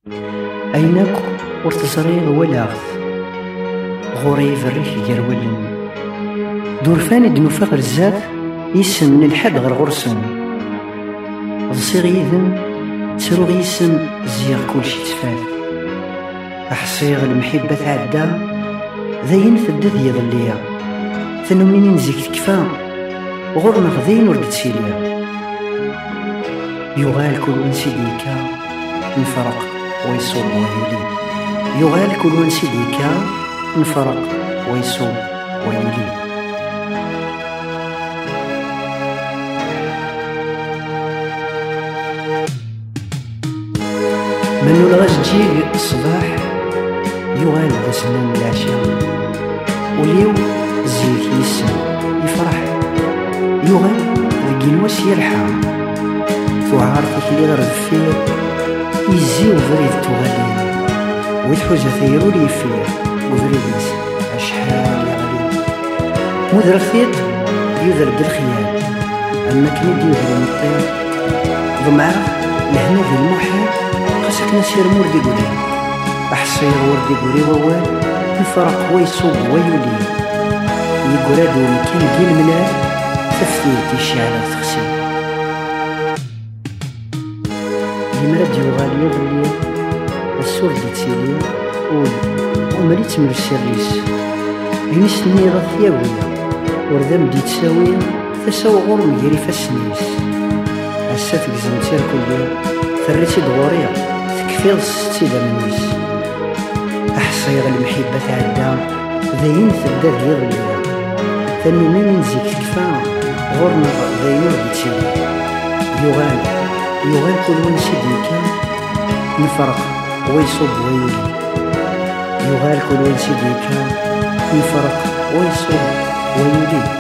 أينك ورتزريغ ولاغت غوري فريك جرولن دورفاني دنوفاق الزاف يسن من الحد غير غرسن ضصيغ يذن تسروغ يسن زيغ كلشي تفات أحصيغ المحبة تعدى ذاين ثدث يظليا ثنو منين نزيك تكفى غورنا غذين ورد تسيليا يغال كل ونسي ديكا نفرق ويصوب ويولي يغال كل ونسي ديكا نفرق ويصوب ويولي من الغزجيج الصباح يغال ذا سنان العشاء واليوم زيك يسن يفرح يغال ذي الوس يرحى وعارفك اللي غير الفير يزيو فريد تغالين ويتحوز ثيرو لي فيه وفريد ينسى أشحال يا غليل مذر خيط يذر بالخيال أما كنيدي يذر الطير ضمعه لهنا ذي المحال خسك نسير موردي قولي أحصير وردي قولي ووال الفرق ويصوب ويولي يقرادو مكان قيل ملال تفتيتي الشعلة تخسي يمرد يغال يظلي السور دي تسيلي ومالي تمر السريس ينس النيضة ثياوية وردام دي تساوية تساو غرم يري فاسنيس أساتك زمتير كل ثريتي دغوريا تكفيض ستيدا منيس أحصيغ المحبة تعدى ذاين ثداد يظلي ثاني من زيك تكفى غرنا ذاين ورد تسيلي يغال كل ونسي ديكا نفرق ويصب ويولي يغال كل ونسي ديكا نفرق ويصب ويولي